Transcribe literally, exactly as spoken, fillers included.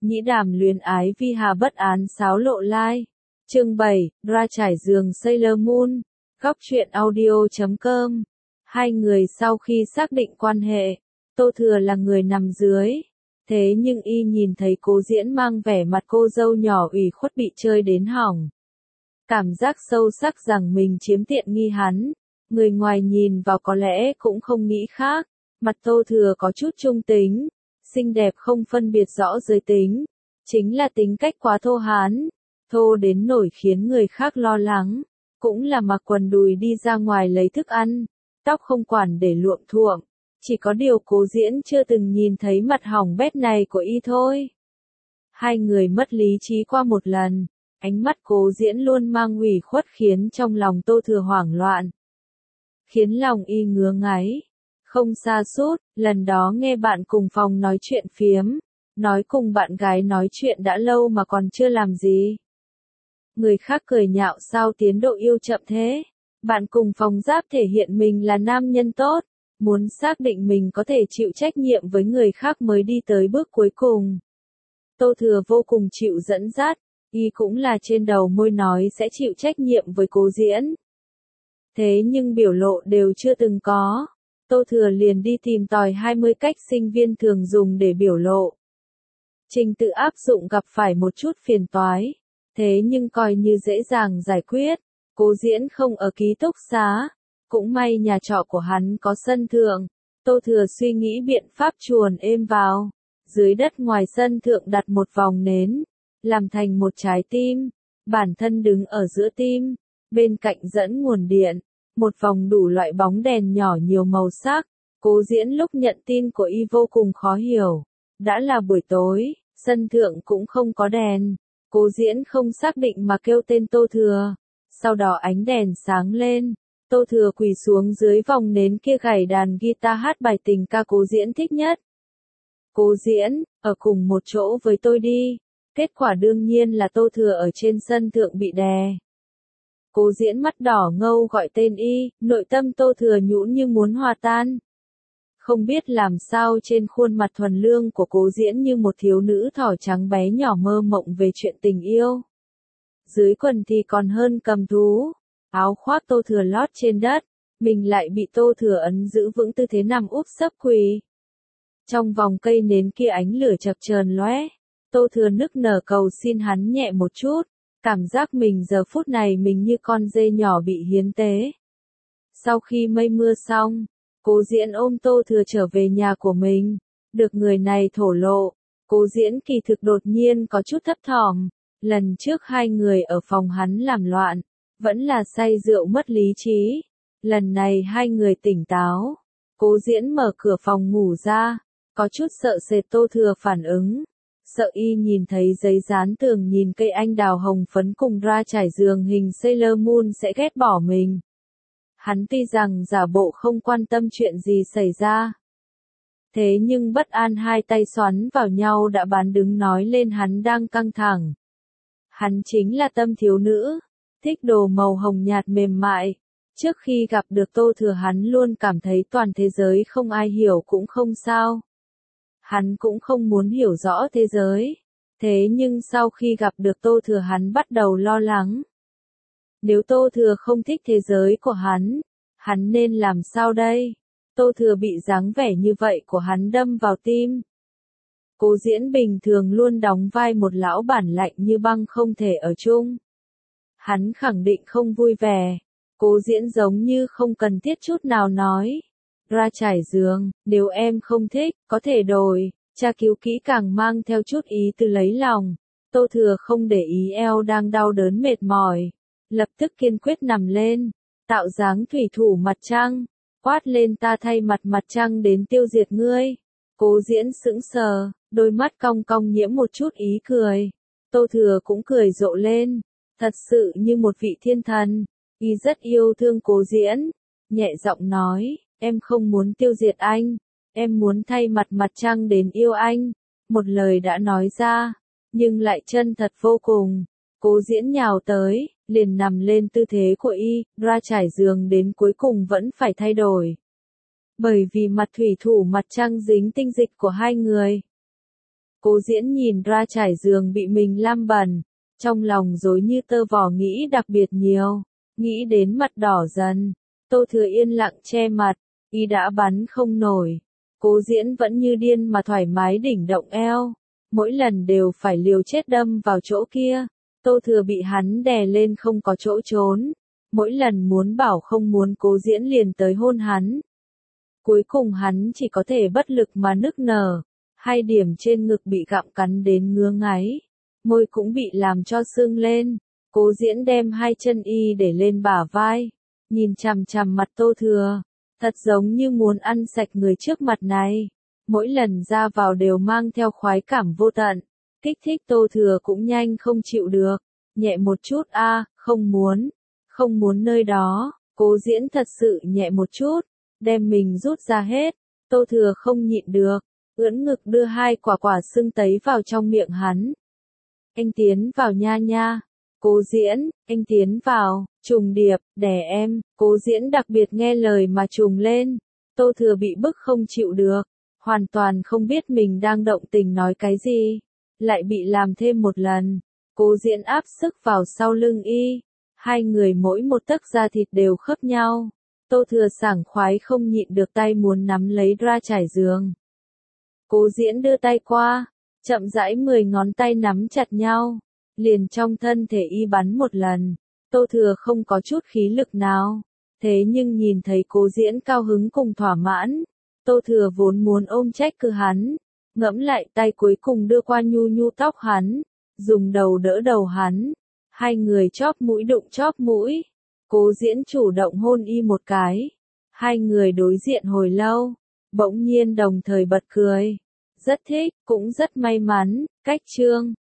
Nhĩ đàm luyến ái vi hà bất án sáo lộ lai. Chương bảy, ra trải giường Sailor Moon. Góc truyện audio chấm com. Hai người sau khi xác định quan hệ, Tô Thừa là người nằm dưới. Thế nhưng y nhìn thấy Cố Diễn mang vẻ mặt cô dâu nhỏ ủy khuất bị chơi đến hỏng. Cảm giác sâu sắc rằng mình chiếm tiện nghi hắn. Người ngoài nhìn vào có lẽ cũng không nghĩ khác. Mặt Tô Thừa có chút trung tính, xinh đẹp không phân biệt rõ giới tính. Chính là tính cách quá thô hán, thô đến nổi khiến người khác lo lắng. Cũng là mặc quần đùi đi ra ngoài lấy thức ăn, tóc không quản để luộm thuộm. Chỉ có điều Cố Diễn chưa từng nhìn thấy mặt hỏng bét này của y thôi. Hai người mất lý trí qua một lần, ánh mắt Cố Diễn luôn mang ủy khuất khiến trong lòng Tô Thừa hoảng loạn. Khiến lòng y ngứa ngáy. Không xa sút, lần đó nghe bạn cùng phòng nói chuyện phiếm, nói cùng bạn gái nói chuyện đã lâu mà còn chưa làm gì. Người khác cười nhạo sao tiến độ yêu chậm thế. Bạn cùng phòng giáp thể hiện mình là nam nhân tốt, muốn xác định mình có thể chịu trách nhiệm với người khác mới đi tới bước cuối cùng. Tô Thừa vô cùng chịu dẫn dắt, y cũng là trên đầu môi nói sẽ chịu trách nhiệm với Cố Diễn. Thế nhưng biểu lộ đều chưa từng có. Tô Thừa liền đi tìm tòi hai mươi cách sinh viên thường dùng để biểu lộ. Trình tự áp dụng gặp phải một chút phiền toái, thế nhưng coi như dễ dàng giải quyết. Cố Diễn không ở ký túc xá, cũng may nhà trọ của hắn có sân thượng. Tô Thừa suy nghĩ biện pháp chuồn êm vào. Dưới đất ngoài sân thượng đặt một vòng nến, làm thành một trái tim, bản thân đứng ở giữa tim, bên cạnh dẫn nguồn điện. Một vòng đủ loại bóng đèn nhỏ nhiều màu sắc. Cố Diễn lúc nhận tin của y vô cùng khó hiểu. Đã là buổi tối, sân thượng cũng không có đèn. Cố Diễn không xác định mà kêu tên Tô Thừa. Sau đó ánh đèn sáng lên. Tô Thừa quỳ xuống dưới vòng nến kia gảy đàn guitar hát bài tình ca Cố Diễn thích nhất. Cố Diễn, ở cùng một chỗ với tôi đi. Kết quả đương nhiên là Tô Thừa ở trên sân thượng bị đè. Cố Diễn mắt đỏ ngâu gọi tên y, nội tâm Tô Thừa nhũn như muốn hòa tan. Không biết làm sao trên khuôn mặt thuần lương của Cố Diễn như một thiếu nữ thỏ trắng bé nhỏ mơ mộng về chuyện tình yêu. Dưới quần thì còn hơn cầm thú, áo khoác Tô Thừa lót trên đất, mình lại bị Tô Thừa ấn giữ vững tư thế nằm úp sấp quỳ. Trong vòng cây nến kia ánh lửa chập chờn lóe, Tô Thừa nức nở cầu xin hắn nhẹ một chút. Cảm giác mình giờ phút này mình như con dê nhỏ bị hiến tế. Sau khi mây mưa xong, Cố Diễn ôm Tô Thừa trở về nhà của mình. Được người này thổ lộ, Cố Diễn kỳ thực đột nhiên có chút thấp thỏm. Lần trước hai người ở phòng hắn làm loạn, vẫn là say rượu mất lý trí. Lần này hai người tỉnh táo. Cố Diễn mở cửa phòng ngủ ra, có chút sợ sệt Tô Thừa phản ứng. Sợ y nhìn thấy giấy dán tường nhìn cây anh đào hồng phấn cùng ra trải giường hình Sailor Moon sẽ ghét bỏ mình. Hắn tuy rằng giả bộ không quan tâm chuyện gì xảy ra. Thế nhưng bất an hai tay xoắn vào nhau đã bán đứng nói lên hắn đang căng thẳng. Hắn chính là tâm thiếu nữ, thích đồ màu hồng nhạt mềm mại. Trước khi gặp được Tô Thừa hắn luôn cảm thấy toàn thế giới không ai hiểu cũng không sao. Hắn cũng không muốn hiểu rõ thế giới. Thế nhưng sau khi gặp được Tô Thừa hắn bắt đầu lo lắng. Nếu Tô Thừa không thích thế giới của hắn, hắn nên làm sao đây? Tô Thừa bị dáng vẻ như vậy của hắn đâm vào tim. Cố Diễn bình thường luôn đóng vai một lão bản lạnh như băng không thể ở chung. Hắn khẳng định không vui vẻ. Cố Diễn giống như không cần thiết chút nào nói. Ra trải giường, nếu em không thích, có thể đổi. Tra cứu kỹ càng mang theo chút ý từ lấy lòng. Tô Thừa không để ý eo đang đau đớn mệt mỏi. Lập tức kiên quyết nằm lên. Tạo dáng thủy thủ mặt trăng. Quát lên ta thay mặt mặt trăng đến tiêu diệt ngươi. Cố Diễn sững sờ, đôi mắt cong cong nhiễm một chút ý cười. Tô Thừa cũng cười rộ lên. Thật sự như một vị thiên thần. Y rất yêu thương Cố Diễn. Nhẹ giọng nói. Em không muốn tiêu diệt anh, em muốn thay mặt mặt trăng đến yêu anh. Một lời đã nói ra, nhưng lại chân thật vô cùng. Cố Diễn nhào tới, liền nằm lên tư thế của y, ra trải giường đến cuối cùng vẫn phải thay đổi. Bởi vì mặt thủy thủ mặt trăng dính tinh dịch của hai người. Cố Diễn nhìn ra trải giường bị mình lam bẩn, trong lòng rối như tơ vò nghĩ đặc biệt nhiều, nghĩ đến mặt đỏ dần. Tô Thừa yên lặng che mặt, y đã bắn không nổi. Cố Diễn vẫn như điên mà thoải mái đỉnh động eo, mỗi lần đều phải liều chết đâm vào chỗ kia. Tô Thừa bị hắn đè lên không có chỗ trốn, mỗi lần muốn bảo không muốn Cố Diễn liền tới hôn hắn. Cuối cùng hắn chỉ có thể bất lực mà nức nở, hai điểm trên ngực bị gặm cắn đến ngứa ngáy, môi cũng bị làm cho sưng lên. Cố Diễn đem hai chân y để lên bả vai, nhìn chằm chằm mặt Tô Thừa, thật giống như muốn ăn sạch người trước mặt này. Mỗi lần ra vào đều mang theo khoái cảm vô tận, kích thích Tô Thừa cũng nhanh không chịu được. Nhẹ một chút a, à, không muốn, không muốn nơi đó. Cố Diễn thật sự nhẹ một chút, đem mình rút ra hết. Tô Thừa không nhịn được, ưỡn ngực đưa hai quả quả sưng tấy vào trong miệng hắn. Anh tiến vào nha nha. Cố Diễn, anh tiến vào, trùng điệp, đè em. Cố Diễn đặc biệt nghe lời mà trùng lên. Tô Thừa bị bức không chịu được, hoàn toàn không biết mình đang động tình nói cái gì, lại bị làm thêm một lần. Cố Diễn áp sức vào sau lưng y, hai người mỗi một tấc da thịt đều khớp nhau. Tô Thừa sảng khoái không nhịn được tay muốn nắm lấy ra trải giường. Cố Diễn đưa tay qua, chậm rãi mười ngón tay nắm chặt nhau, liền trong thân thể y bắn một lần. Tô Thừa không có chút khí lực nào, thế nhưng nhìn thấy Cố Diễn cao hứng cùng thỏa mãn, Tô Thừa vốn muốn ôm trách cứ hắn, ngẫm lại tay cuối cùng đưa qua nhu nhu tóc hắn, dùng đầu đỡ đầu hắn, hai người chóp mũi đụng chóp mũi. Cố Diễn chủ động hôn y một cái, hai người đối diện hồi lâu, bỗng nhiên đồng thời bật cười. Rất thích, cũng rất may mắn. Cách chương